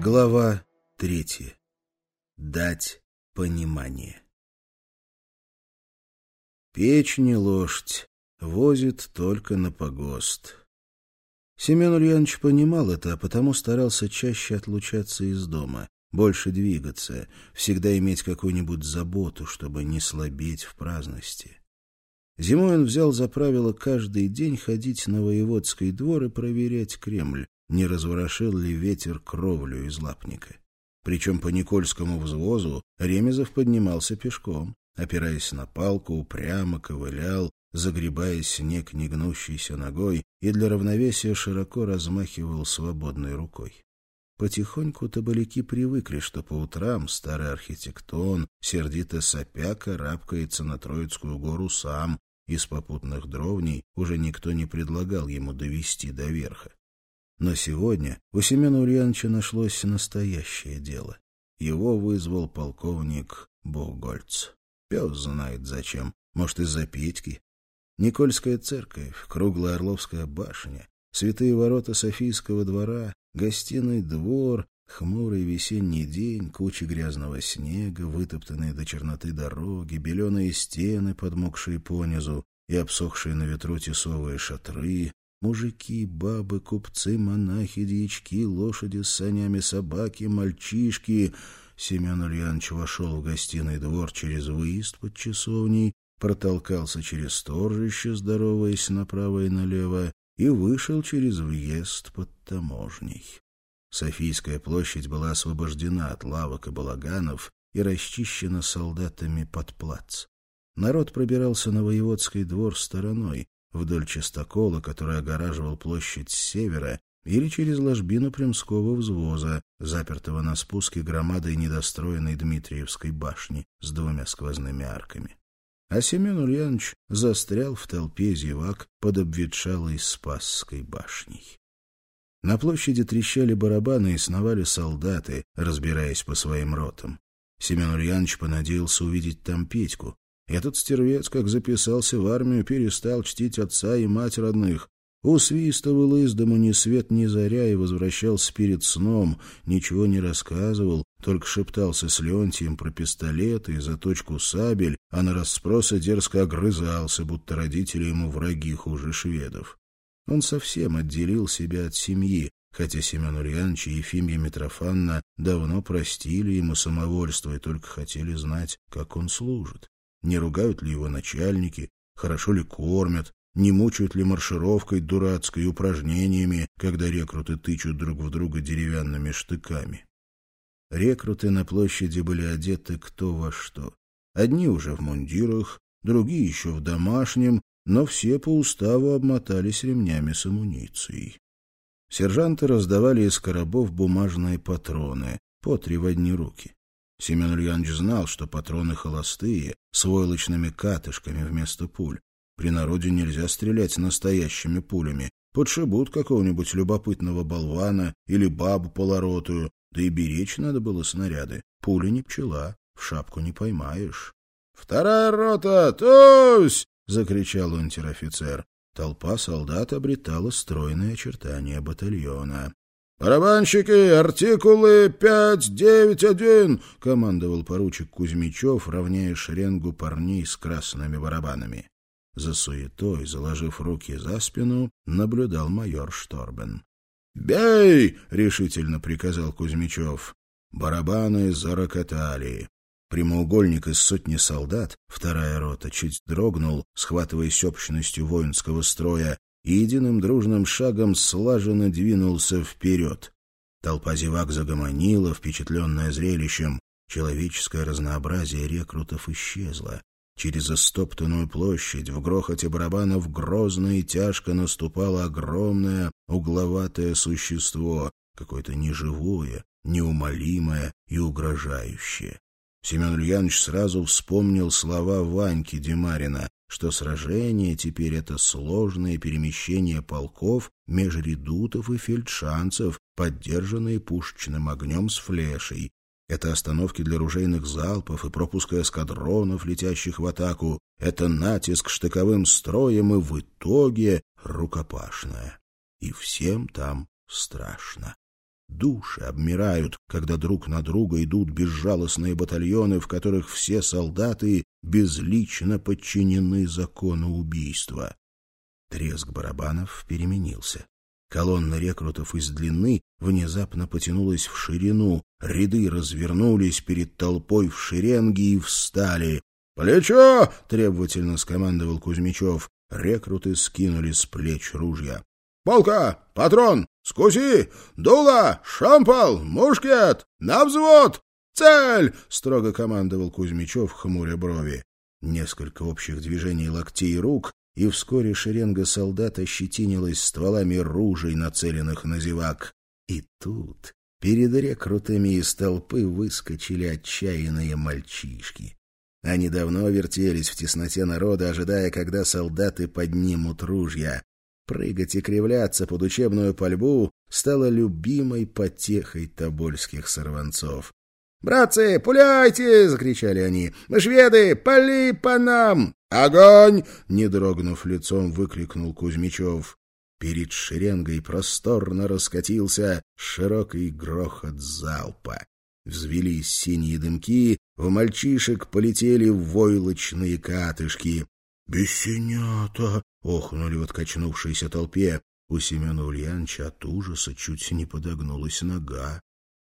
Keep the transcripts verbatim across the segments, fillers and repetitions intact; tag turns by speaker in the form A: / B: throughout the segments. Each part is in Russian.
A: Глава третья. Дать понимание. Печь не лошадь, возит только на погост. Семен Ульянович понимал это, а потому старался чаще отлучаться из дома, больше двигаться, всегда иметь какую-нибудь заботу, чтобы не слабеть в праздности. Зимой он взял за правило каждый день ходить на воеводский двор и проверять Кремль, не разворошил ли ветер кровлю из лапника. Причем по Никольскому взвозу Ремезов поднимался пешком, опираясь на палку, упрямо ковылял, загребая снег негнущейся ногой и для равновесия широко размахивал свободной рукой. Потихоньку табаляки привыкли, что по утрам старый архитектон, сердито сопя, карабкается на Троицкую гору сам, из попутных дровней уже никто не предлагал ему довести до верха. Но сегодня у Семена Ульяновича нашлось настоящее дело. Его вызвал полковник Богольц. Пес знает зачем, может, из-за Петьки. Никольская церковь, круглая Орловская башня, святые ворота Софийского двора, гостиный двор, хмурый весенний день, кучи грязного снега, вытоптанные до черноты дороги, беленые стены, подмокшие понизу, и обсохшие на ветру тесовые шатры, мужики, бабы, купцы, монахи, дьячки, лошади с санями, собаки, мальчишки. Семен Ульянович вошел в гостиный двор через выезд под часовней, протолкался через сторжище, здороваясь направо и налево, и вышел через въезд под таможней. Софийская площадь была освобождена от лавок и балаганов и расчищена солдатами под плац. Народ пробирался на воеводский двор стороной, вдоль частокола, который огораживал площадь с севера, или через ложбину Примского взвоза, запертого на спуске громадой недостроенной Дмитриевской башни с двумя сквозными арками. А Семен Ульянович застрял в толпе зевак под обветшалой Спасской башней. На площади трещали барабаны и сновали солдаты, разбираясь по своим ротам. Семен Ульянович понадеялся увидеть там Петьку. Этот стервец, как записался в армию, перестал чтить отца и мать родных. Усвистывал из дому ни свет ни заря и возвращался перед сном, ничего не рассказывал, только шептался с Леонтием про пистолеты и заточку сабель, а на расспросы дерзко огрызался, будто родители ему враги хуже шведов. Он совсем отделил себя от семьи, хотя Семен Ульянович и Ефимья Митрофановна давно простили ему самовольство и только хотели знать, как он служит. Не ругают ли его начальники, хорошо ли кормят, не мучают ли маршировкой дурацкой и упражнениями, когда рекруты тычут друг в друга деревянными штыками. Рекруты на площади были одеты кто во что. Одни уже в мундирах, другие еще в домашнем, но все по уставу обмотались ремнями с амуницией. Сержанты раздавали из коробов бумажные патроны, по три в одни руки. Семен Ульянович знал, что патроны холостые, с войлочными катышками вместо пуль. При народе нельзя стрелять настоящими пулями. Подшибут какого-нибудь любопытного болвана или бабу полоротую, да и беречь надо было снаряды. Пуля не пчела, в шапку не поймаешь. «Вторая рота! Тусь!» — закричал унтер-офицер. Толпа солдат обретала стройные очертания батальона. «Барабанщики, артикулы пять девять один!» — командовал поручик Кузьмичев, равняя шеренгу парней с красными барабанами. За суетой, заложив руки за спину, наблюдал майор Шторбен. «Бей!» — решительно приказал Кузьмичев. Барабаны зарокотали. Прямоугольник из сотни солдат, вторая рота, чуть дрогнул, схватываясь общностью воинского строя, и единым дружным шагом слаженно двинулся вперед. Толпа зевак загомонила, впечатленная зрелищем. Человеческое разнообразие рекрутов исчезло. Через истоптанную площадь в грохоте барабанов грозно и тяжко наступало огромное угловатое существо, какое-то неживое, неумолимое и угрожающее. Семен Ульянович сразу вспомнил слова Ваньки Демарина, что сражение теперь — это сложное перемещение полков меж редутов и фельдшанцев, поддержанные пушечным огнем с флешей. Это остановки для ружейных залпов и пропуска эскадронов, летящих в атаку. Это натиск штыковым строем и в итоге рукопашная. И всем там страшно. Души обмирают, когда друг на друга идут безжалостные батальоны, в которых все солдаты безлично подчинены закону убийства. Треск барабанов переменился. Колонна рекрутов из длины внезапно потянулась в ширину, ряды развернулись перед толпой в шеренги и встали. «Плечо!» — требовательно скомандовал Кузьмичев. Рекруты скинули с плеч ружья. «Полка! Патрон! Скуси! Дуло! Шампал! Мушкет! На взвод! Цель!» — строго командовал Кузьмичев, хмуря брови. Несколько общих движений локтей и рук, и вскоре шеренга солдат ощетинилась стволами ружей, нацеленных на зевак. И тут перед рекрутами из толпы выскочили отчаянные мальчишки. Они давно вертелись в тесноте народа, ожидая, когда солдаты поднимут ружья. Прыгать и кривляться под учебную пальбу стало любимой потехой тобольских сорванцов. «Братцы, пуляйте!» — закричали они. «Мы шведы! Пали по нам!» «Огонь!» — не дрогнув лицом, выкрикнул Кузьмичев. Перед шеренгой просторно раскатился широкий грохот залпа. Взвелись синие дымки, в мальчишек полетели войлочные катышки. «Бесенята!» — охнули в откачнувшейся толпе. У Семена Ульяновича от ужаса чуть не подогнулась нога.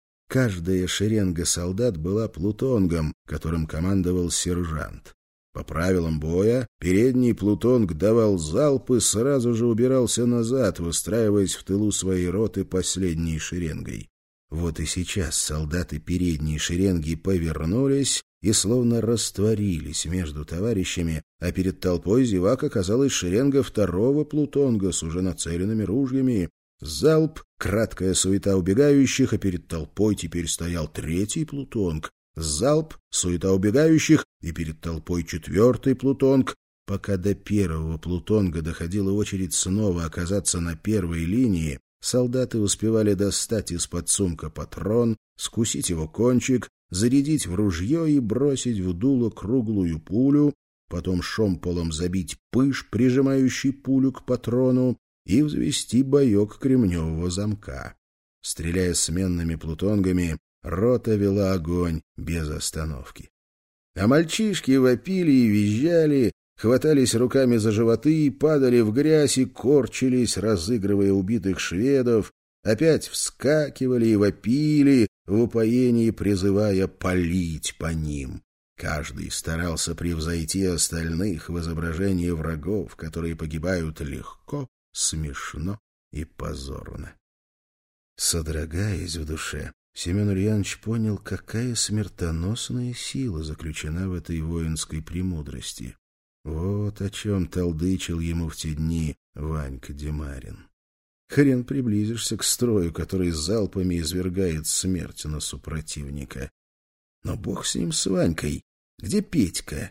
A: Каждая шеренга солдат была плутонгом, которым командовал сержант. По правилам боя, передний плутонг давал залп и сразу же убирался назад, выстраиваясь в тылу своей роты последней шеренгой. Вот и сейчас солдаты передней шеренги повернулись и словно растворились между товарищами, а перед толпой зевак оказалась шеренга второго плутонга с уже нацеленными ружьями. Залп, краткая суета убегающих, а перед толпой теперь стоял третий плутонг. Залп, суета убегающих, и перед толпой четвертый плутонг. Пока до первого плутонга доходила очередь снова оказаться на первой линии, солдаты успевали достать из-под сумка патрон, скусить его кончик, зарядить в ружье и бросить в дуло круглую пулю, потом шомполом забить пыш, прижимающий пулю к патрону, и взвести боек кремневого замка. Стреляя сменными плутонгами, рота вела огонь без остановки. А мальчишки вопили и визжали, хватались руками за животы, падали в грязь и корчились, разыгрывая убитых шведов, опять вскакивали и вопили, в упоении призывая палить по ним. Каждый старался превзойти остальных в изображении врагов, которые погибают легко, смешно и позорно. Содрогаясь в душе, Семен Ульянович понял, какая смертоносная сила заключена в этой воинской премудрости. Вот о чем толдычил ему в те дни Ванька Демарин. Хрен приблизишься к строю, который залпами извергает смерть на супротивника. Но бог с ним, с Ванькой. Где Петька?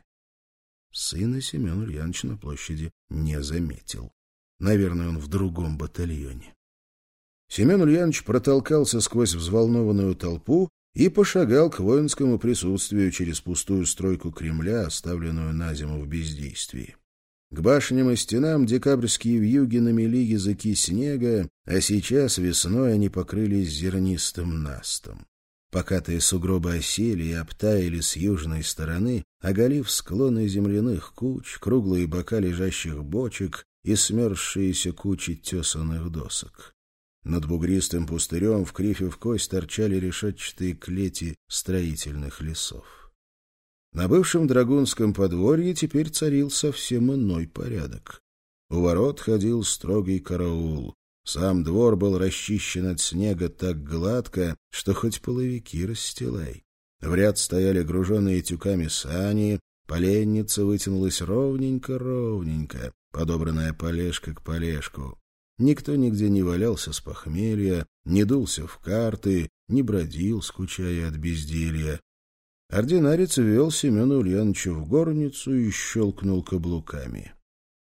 A: Сына Семен Ульянович на площади не заметил. Наверное, он в другом батальоне. Семен Ульянович протолкался сквозь взволнованную толпу и пошагал к воинскому присутствию через пустую стройку Кремля, оставленную на зиму в бездействии. К башням и стенам декабрьские вьюги намели языки снега, а сейчас весной они покрылись зернистым настом. Покатые сугробы осели и обтаяли с южной стороны, оголив склоны земляных куч, круглые бока лежащих бочек и смерзшиеся кучи тесаных досок. Над бугристым пустырем в крифе в кость торчали решетчатые клети строительных лесов. На бывшем драгунском подворье теперь царил совсем иной порядок. У ворот ходил строгий караул. Сам двор был расчищен от снега так гладко, что хоть половики расстилай. В ряд стояли груженные тюками сани, поленница вытянулась ровненько-ровненько, подобранная полежка к полежку. Никто нигде не валялся с похмелья, не дулся в карты, не бродил, скучая от безделья. Ординарец ввел Семена Ульяновича в горницу и щелкнул каблуками.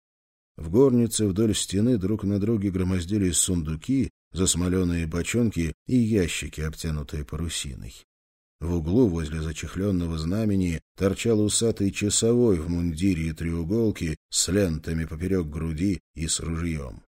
A: В горнице вдоль стены друг на друге громоздились сундуки, засмоленные бочонки и ящики, обтянутые парусиной. В углу возле зачехленного знамени торчал усатый часовой в мундире и треуголке с лентами поперек груди и с ружьем.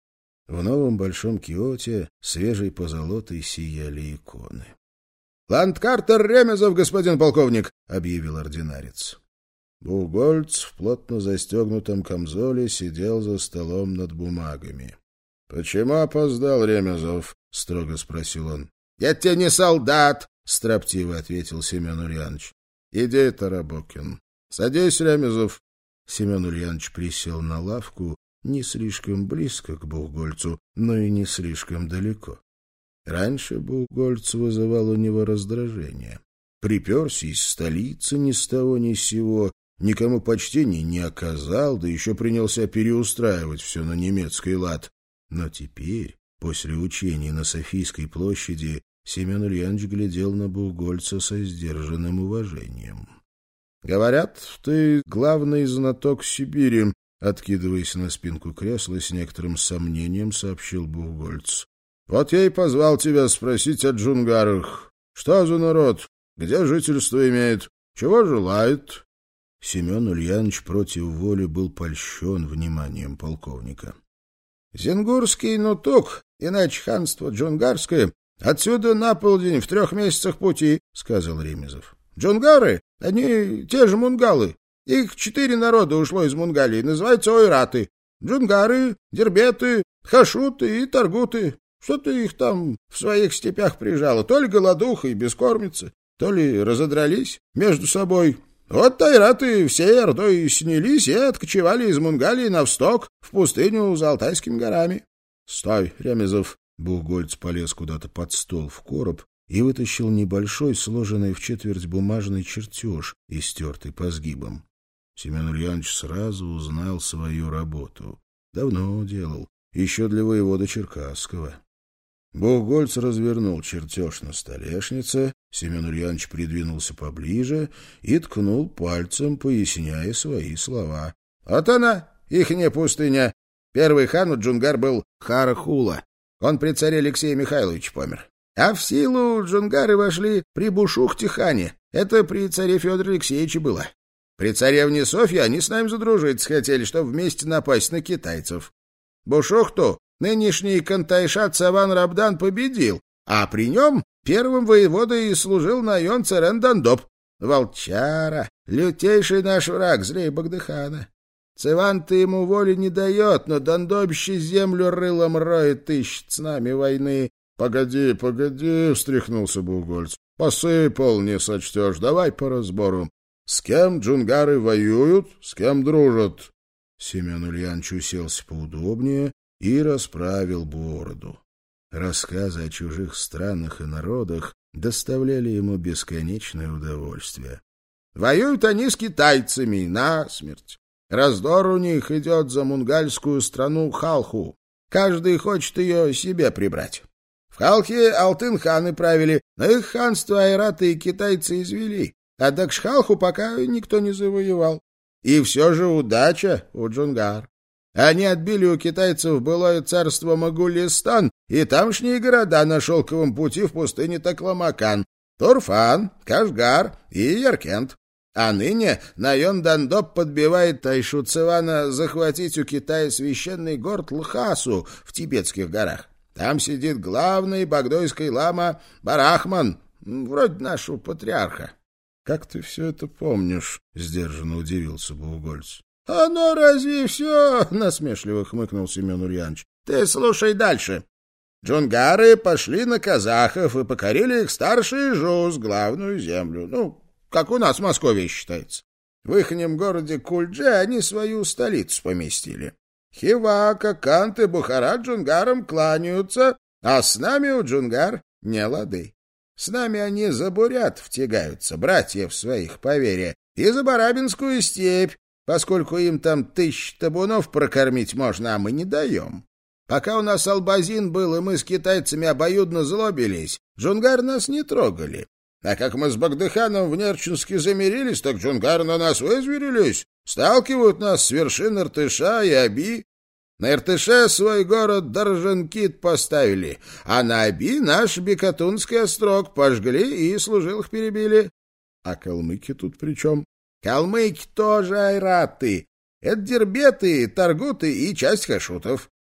A: В новом большом киоте свежей позолотой сияли иконы. — Ландкартер Ремезов, господин полковник! — объявил ординарец. Бухгольц в плотно застегнутом камзоле сидел за столом над бумагами. — Почему опоздал, Ремезов? — строго спросил он. — Я тебе не солдат! — строптиво ответил Семен Ульянович. — Иди, Тарабокин. Садись, Ремезов. Семен Ульянович присел на лавку не слишком близко к Бухгольцу, но и не слишком далеко. Раньше Бухгольц вызывал у него раздражение. Приперся из столицы ни с того ни с сего, никому почтения не оказал, да еще принялся переустраивать все на немецкий лад. Но теперь, после учений на Софийской площади, Семен Ульянович глядел на Бухгольца со сдержанным уважением. — Говорят, ты главный знаток Сибири, — откидываясь на спинку кресла, с некоторым сомнением сообщил Бухгольц. — Вот я и позвал тебя спросить о джунгарах. Что за народ? Где жительство имеет? Чего желает? Семен Ульянович против воли был польщен вниманием полковника. — Зенгурский нутук, иначе ханство джунгарское, отсюда на полдень в трех месяцах пути, — сказал Ремезов. — Джунгары, они те же мунгалы. Их четыре народа ушло из Мунгалии, называются ойраты. Джунгары, дербеты, хашуты и таргуты. Что-то их там в своих степях прижало. То ли голодуха и бескормица, то ли разодрались между собой. Вот ойраты всей ордой снялись и откочевали из Мунгалии на восток, в пустыню за Алтайскими горами. — Стой, Ремезов! Бухгольц полез куда-то под стол в короб и вытащил небольшой, сложенный в четверть бумажный чертеж, истертый по сгибам. Семен Ульянович сразу узнал свою работу. Давно делал, еще для воевода Черкасского. Бухгольц развернул чертеж на столешнице, Семен Ульянович придвинулся поближе и ткнул пальцем, поясняя свои слова. — Вот она, ихняя пустыня. Первый хан у джунгар был Харахула. Он при царе Алексея Михайловича помер. А в силу джунгары вошли при Бушухте-хане. Это при царе Федоре Алексеевиче было. При царевне Софье они с нами задружиться хотели, чтобы вместе напасть на китайцев. Бушухту нынешний Кантайшат Саван Рабдан победил, а при нем первым воеводой и служил Найон Царен Дандоп. Волчара, лютейший наш враг, злей Багдыхана. Цеван-то ему воли не дает, но Дандобище землю рылом роет, ищет с нами войны. — Погоди, погоди, — встряхнулся Бухгольц. — Посыпал, не сочтешь, давай по разбору. С кем джунгары воюют, с кем дружат? Семен Ульянович уселся поудобнее и расправил бороду. Рассказы о чужих странах и народах доставляли ему бесконечное удовольствие. Воюют они с китайцами насмерть. Раздор у них идет за мунгальскую страну Халху. Каждый хочет ее себе прибрать. В Халхе алтын-ханы правили, но их ханство айраты и китайцы извели, а Дакшхалху пока никто не завоевал. И все же удача у джунгар. Они отбили у китайцев былое царство Могулистан и тамошние города на шелковом пути в пустыне Такламакан, Турфан, Кашгар и Яркент. А ныне Найон Дандоп подбивает Тайшу Цевана захватить у Китая священный город Лхасу в Тибетских горах. Там сидит главный багдойский лама Барахман, вроде нашего патриарха. — Как ты все это помнишь? — сдержанно удивился Бухгольц. — А ну разве все? — насмешливо хмыкнул Семен Ульянович. — Ты слушай дальше. Джунгары пошли на казахов и покорили их старший жуз, главную землю. Ну, как у нас в Москве считается. В ихнем городе Кульдже они свою столицу поместили. Хива, Кант и Бухара джунгарам кланяются, а с нами у джунгар не лады. С нами они за бурят втягаются, братьев своих по вере, и за Барабинскую степь, поскольку им там тысяч табунов прокормить можно, а мы не даем. Пока у нас Албазин был, и мы с китайцами обоюдно злобились, джунгар нас не трогали. А как мы с Багдыханом в Нерчинске замирились, так джунгары на нас вызверились, сталкивают нас с вершин Иртыша и Аби. На Иртыше свой город Даржанкит поставили, а на Аби наш Бекатунский острог пожгли и служилых перебили. А калмыки тут при чем? Калмыки тоже айраты. Это дербеты, таргуты и часть хашутов.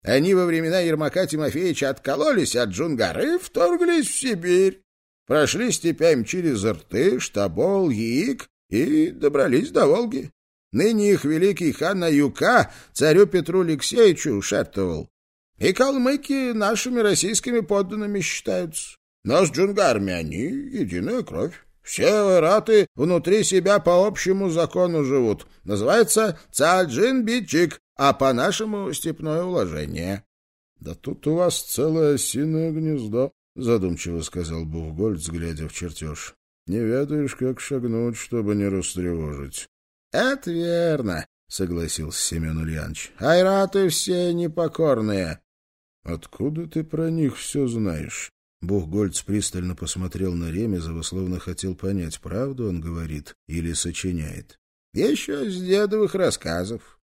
B: Они во времена Ермака Тимофеевича откололись от джунгар и вторглись в Сибирь. Прошли степями через Иртыш, Тобол, Яик и добрались до Волги. Ныне их великий хан Аюка царю Петру Алексеевичу шептывал. И калмыки нашими российскими подданными считаются. Но с джунгарами они единая кровь. Все айраты внутри себя по общему закону живут. Называется Цаджин-Бичик, а по-нашему степное уложение. — Да тут у вас целое осиное гнездо, — задумчиво сказал Бухгольц, глядя в чертеж. — Не ведаешь, как шагнуть, чтобы не растревожить. — Это верно, — согласился Семен Ульянович. — Айраты все непокорные. — Откуда ты про них все знаешь? Бухгольц пристально посмотрел на Ремезова, словно хотел понять, правду он говорит или сочиняет. — Еще с дедовых рассказов.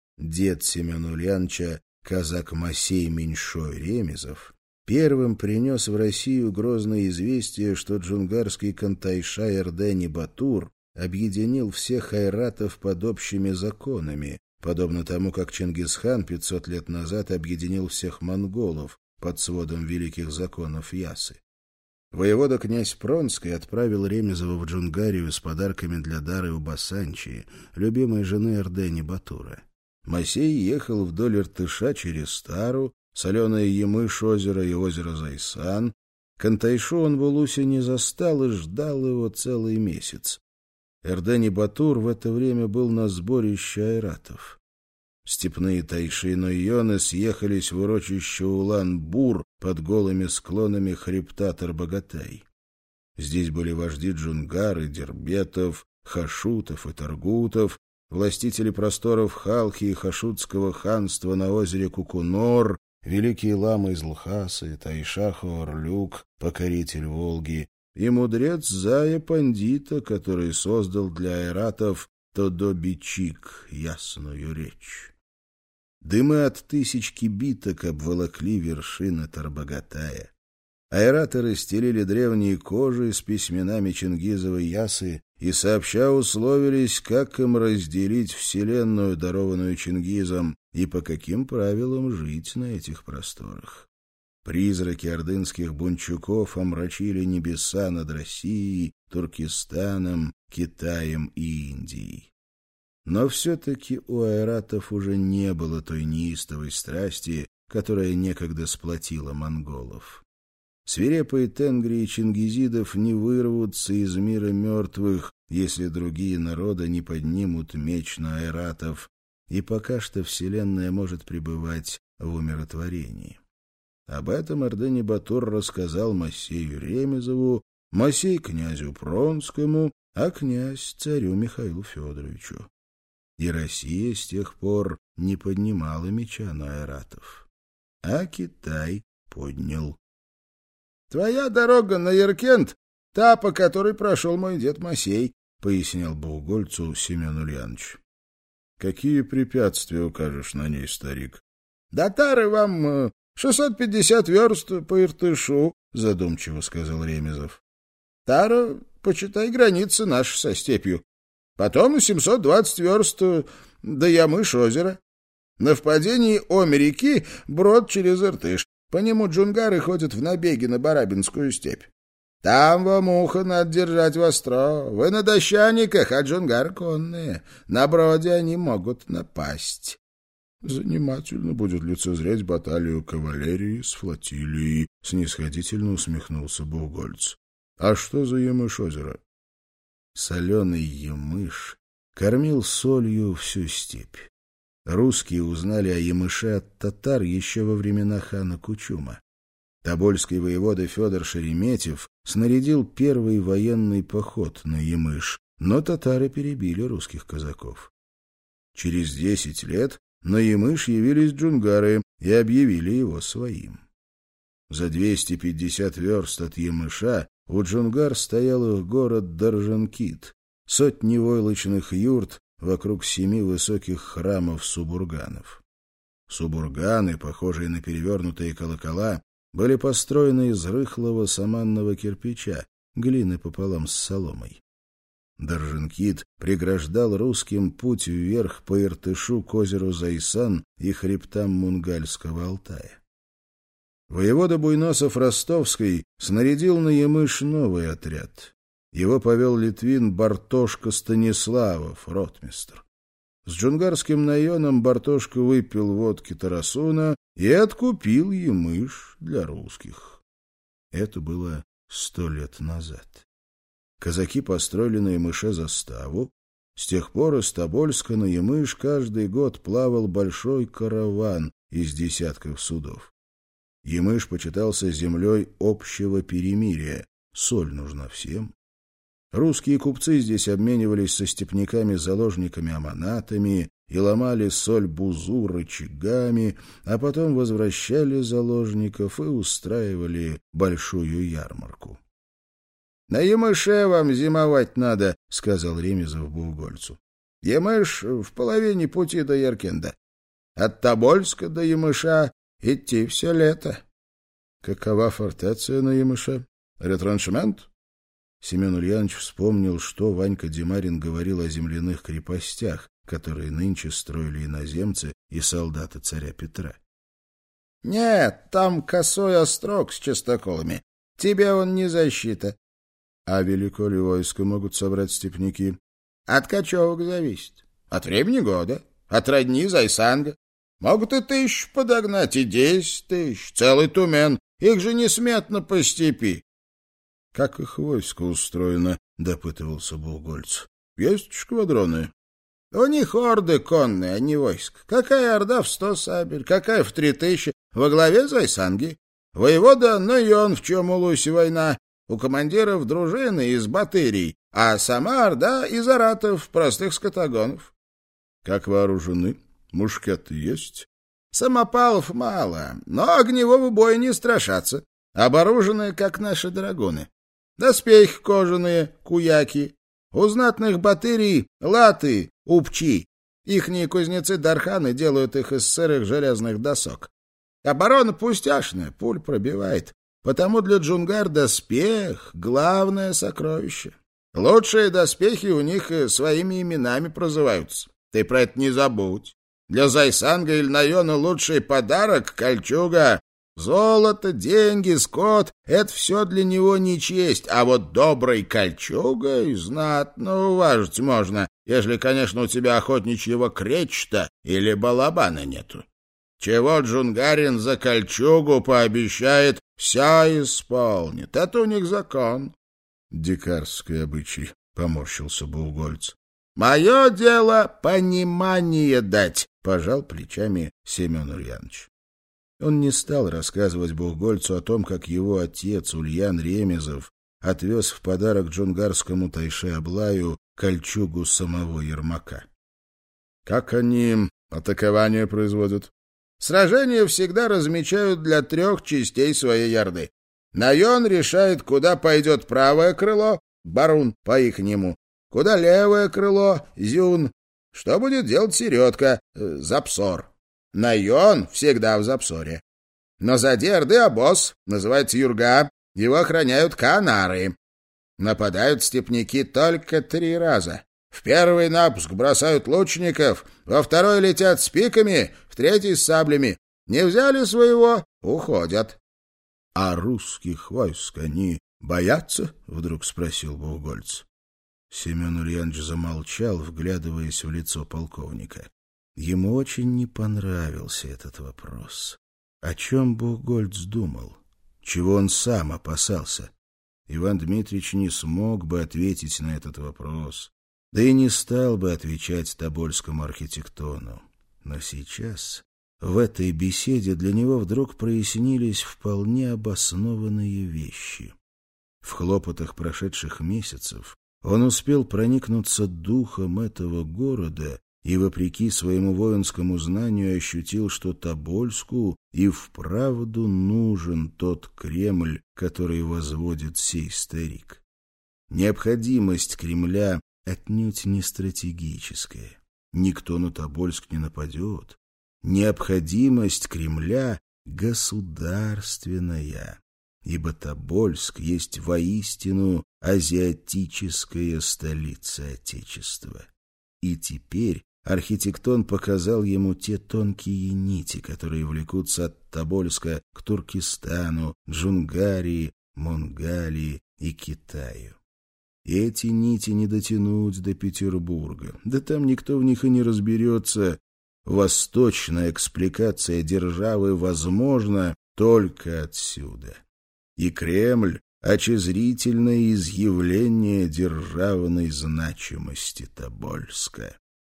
B: Дед Семена Ульяновича, казак Масей Меньшой Ремезов, первым принес в Россию грозное известие, что джунгарский кантайша Эрдени Батур объединил всех айратов под общими законами, подобно тому, как Чингисхан пятьсот лет назад объединил всех монголов под сводом великих законов Ясы. Воевода князь Пронский отправил Ремезова в Джунгарию с подарками для Дары Убасанчи, любимой жены Эрдени Батура. Масей ехал вдоль Иртыша через Стару, соленое Ямыш озеро и озеро Зайсан. Кантайшу он в Улусе не застал и ждал его целый месяц. Эрдени Батур в это время был на сборище айратов. Степные тайши и нойоны съехались в урочище Улан-Бур под голыми склонами хребта Тарбагатай. Здесь были вожди джунгары, дербетов, хашутов и таргутов, властители просторов Халхи и Хашутского ханства на озере Кукунор, великие ламы из Лхасы, Тайшаху-Орлюк, покоритель Волги, и мудрец Зая Пандита, который создал для айратов Тодо-Бичик, ясную речь. Дымы от тысяч кибиток обволокли вершины Тарбагатая. Айраты расстелили древние кожи с письменами Чингизовой Ясы и сообща условились, как им разделить вселенную, дарованную Чингизом, и по каким правилам жить на этих просторах. Призраки ордынских бунчуков омрачили небеса над Россией, Туркестаном, Китаем и Индией. Но все-таки у айратов уже не было той неистовой страсти, которая некогда сплотила монголов. Свирепые тенгри и чингизидов не вырвутся из мира мертвых, если другие народы не поднимут меч на айратов, и пока что вселенная может пребывать в умиротворении. Об этом Эрдени Батур рассказал Масею Ремезову, Масей князю Пронскому, а князь царю Михаилу Федоровичу. И Россия с тех пор не поднимала меча на айратов. А Китай поднял. — Твоя дорога на Яркент — та, по которой прошел мой дед Масей, — пояснял Бухгольцу Семен Ульянович. — Какие препятствия укажешь на ней, старик? — До Тары вам шестьсот пятьдесят верст по Иртышу, — задумчиво сказал Ремезов. — Тара, почитай, граница наша со степью. Потом семьсот двадцать верст до Ямыш озера. На впадении Оми-реки брод через Иртыш. По нему джунгары ходят в набеги на Барабинскую степь. Там вам ухо надо держать востро. Вы на дощаниках, а джунгары конные. На броде они могут напасть. Занимательно будет лицезреть баталию кавалерии с флотилией, — снисходительно усмехнулся Бухгольц. — А что за Ямыш озеро? Соленый Ямыш кормил солью всю степь. Русские узнали о Ямыше от татар еще во времена хана Кучума. Тобольский воевода Федор Шереметьев снарядил первый военный поход на Ямыш, но татары перебили русских казаков. Через десять лет на Ямыш явились джунгары и объявили его своим. За двести пятьдесят верст от Ямыша у джунгар стоял их город Даржанкит, сотни войлочных юрт вокруг семи высоких храмов субурганов. Субурганы, похожие на перевернутые колокола, были построены из рыхлого саманного кирпича, глины пополам с соломой.
A: Даржинкит преграждал русским путь вверх по Иртышу к озеру Зайсан и хребтам Мунгальского Алтая. Воевода Буйносов-Ростовский снарядил на Ямыш новый отряд. Его повел литвин Бартошка Станиславов, ротмистр. С джунгарским наеном Бартошка выпил водки Тарасуна и откупил Ямыш для русских. Это было сто лет назад. Казаки построили на Ямыше заставу. С тех пор из Тобольска на Ямыш каждый год плавал большой караван из десятков судов. Ямыш почитался землей общего перемирия. Соль нужна всем. Русские купцы здесь обменивались со степняками-заложниками-аманатами и ломали соль бузу рычагами, а потом возвращали заложников и устраивали большую ярмарку. — На Ямыше вам зимовать надо, — сказал Ремезов Бугольцу. — Ямыш в половине пути до Яркенда. От Тобольска до Ямыша идти все лето. — Какова фортеция на Ямыше? Ретраншемент? Семен Ульянович вспомнил, что Ванька Демарин говорил о земляных крепостях, которые нынче строили иноземцы и солдаты царя Петра. — Нет, там косой острог с частоколами. Тебе он не защита. — А велико ли войско могут собрать степняки? — От кочевок зависит. От времени года, от родни Зайсанга. Могут и тысячу подогнать, и десять тысяч, целый тумен. Их же несметно по степи. — Как их войско устроено? — допытывался Бугольц. — Есть шквадроны. — У них орды конные, а не войск. Какая орда в сто сабель, какая в три тысячи. Во главе Зайсанги. Воевода Найон, в чем у Луси война. У командиров дружины из батырий, а сама орда из аратов, простых скотагонов. — Как вооружены? Мушкеты есть? — Самопалов мало, но огневого боя не страшатся. Оборужены, как наши драгуны. Доспехи кожаные, куяки. У знатных батырий латы, упчи. Ихние кузнецы-дарханы делают их из сырых железных досок. Оборона пустяшная, пуль пробивает. Потому для джунгар доспех — главное сокровище. Лучшие доспехи у них своими именами прозываются. Ты про это не забудь. Для Зайсанга или Найона лучший подарок — кольчуга. Золото, деньги, скот — это все для него не честь, а вот доброй кольчугой знатно уважить можно, ежели, конечно, у тебя охотничьего кречета или балабана нету. Чего джунгарин за кольчугу пообещает, вся исполнит. Это у них закон. — Дикарский обычай, — поморщился Бугольц. — Мое дело понимание дать, — пожал плечами Семен Ульянович. Он не стал рассказывать Бугольцу о том, как его отец Ульян Ремезов отвез в подарок джунгарскому Тайше-Аблаю кольчугу самого Ермака. — Как они атакование производят? — Сражения всегда размечают для трех частей своей ярды. Найон решает, куда пойдет правое крыло, барун по-ихнему, куда левое крыло, зюн, что будет делать середка, э, запсор. Найон всегда в запсоре. Но сзади орды обоз, называется юрга, его охраняют канары. Нападают степняки только три раза. В первый напуск бросают лучников, во второй летят с пиками, в третий с саблями. Не взяли своего — уходят. — А русских войск они боятся? — вдруг спросил Бугольц. Семен Ульянович замолчал, вглядываясь в лицо полковника. Ему очень не понравился этот вопрос. О чем Бугольц думал? Чего он сам опасался? Иван Дмитриевич не смог бы ответить на этот вопрос, да и не стал бы отвечать тобольскому архитектону. Но сейчас, в этой беседе, для него вдруг прояснились вполне обоснованные вещи. В хлопотах прошедших месяцев он успел проникнуться духом этого города и, вопреки своему воинскому знанию, ощутил, что Тобольску и вправду нужен тот Кремль, который возводит сей старик. Необходимость Кремля отнюдь не стратегическая. Никто на Тобольск не нападет. Необходимость Кремля государственная. ибо Тобольск есть воистину азиатическая столица Отечества. И теперь архитектон показал ему те тонкие нити, которые влекутся от Тобольска к Туркестану, Джунгарии, Монголии и Китаю. И эти нити не дотянуть до Петербурга, да там никто в них и не разберется. Восточная экспликация державы возможна только отсюда. И Кремль — очезрительное изъявление державной значимости Тобольска.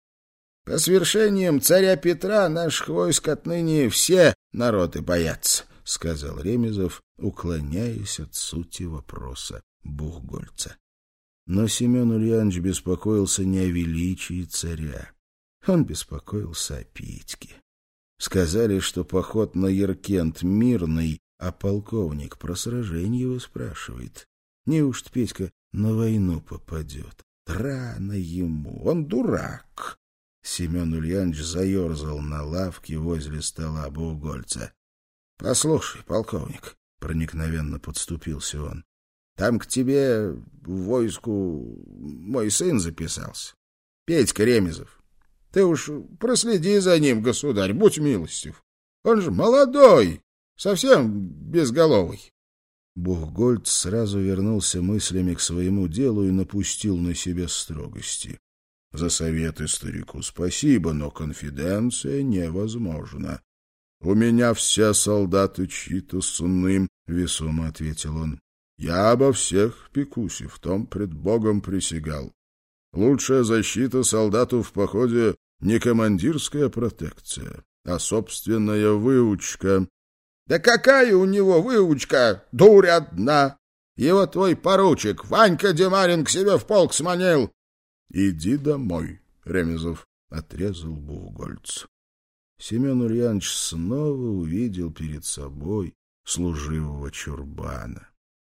A: По свершениям царя Петра наших войск отныне все народы боятся, — сказал Ремезов, уклоняясь от сути вопроса Бухгольца. Но Семен Ульянович беспокоился не о величии царя. Он беспокоился о Петьке. Сказали, что поход на Яркент мирный, а полковник про сражение его спрашивает. Неужто Петька на войну попадет? Рано ему, он дурак. Семен Ульянович заерзал на лавке возле стола Бухгольца. — Послушай, полковник, — проникновенно подступился он, — там к тебе в войску мой сын записался, Петька Ремезов. Ты уж проследи за ним, государь, будь милостив. Он же молодой, совсем безголовый. Бухгольц сразу вернулся мыслями к своему делу и напустил на себя строгости. — За советы старику спасибо, но конфиденция невозможна. — У меня все солдаты чьи-то сыны, — весомо ответил он. — Я обо всех пекусь и в том пред Богом присягал. Лучшая защита солдату в походе не командирская протекция, а собственная выучка. — Да какая у него выучка, дурь одна! Его твой поручик Ванька Демарин к себе в полк сманил. — Иди домой, Ремезов, — отрезал Бухгольц. Семен Ульянович снова увидел перед собой служивого чурбана.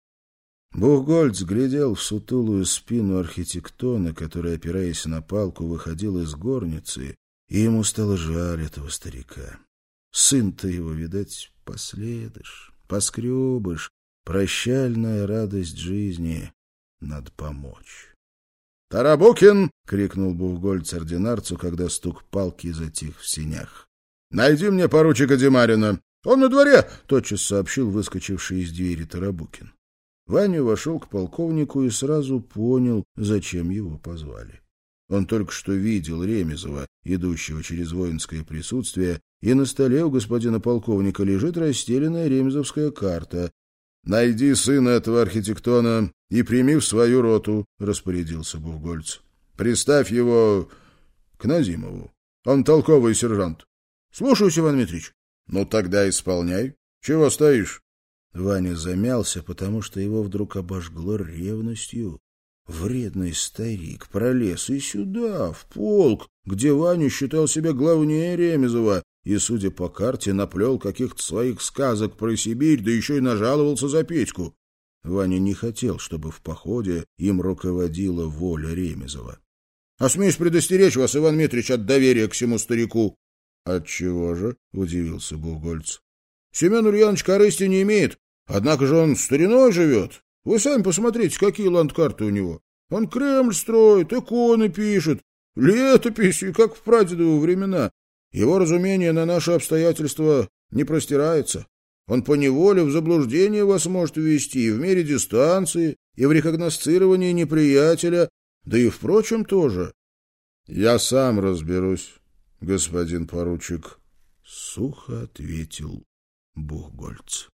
A: Бухгольц глядел в сутулую спину архитектона, который, опираясь на палку, выходил из горницы, и ему стало жаль этого старика. Сын-то его, видать, последыш, поскребыш, прощальная радость жизни, надо помочь. — Тарабукин! — крикнул Бухгольц ординарцу, когда стук палки затих в сенях. — Найди мне поручика Демарина. — Он на дворе! — тотчас сообщил выскочивший из двери Тарабукин. Ваня вошел к полковнику и сразу понял, зачем его позвали. Он только что видел Ремезова, идущего через воинское присутствие, и на столе у господина полковника лежит расстеленная ремезовская карта. — Найди сына этого архитектона и прими в свою роту, — распорядился Бухгольц. — Приставь его к Назимову. Он толковый сержант. — Слушаюсь, Иван Дмитрич. — Ну, тогда исполняй. Чего стоишь? Ваня замялся, потому что его вдруг обожгло ревностью. Вредный старик пролез и сюда, в полк, где Ваня считал себя главнее Ремезова, и, судя по карте, наплел каких-то своих сказок про Сибирь, да еще и нажаловался за Петьку. Ваня не хотел, чтобы в походе им руководила воля Ремезова. — А смеюсь предостеречь вас, Иван Дмитрич, от доверия к всему старику. — Отчего же? — удивился Бухгольц. — Семен Ульянович корысти не имеет, однако же он стариной живет. Вы сами посмотрите, какие ландкарты у него. Он Кремль строит, иконы пишет, летописи, как в прадедовы времена. Его разумение на наши обстоятельства не простирается. Он поневоле в заблуждение вас может ввести и в мере дистанции, и в рекогносцировании неприятеля, да и впрочем тоже. — Я сам разберусь, господин поручик, — сухо ответил Бухгольц.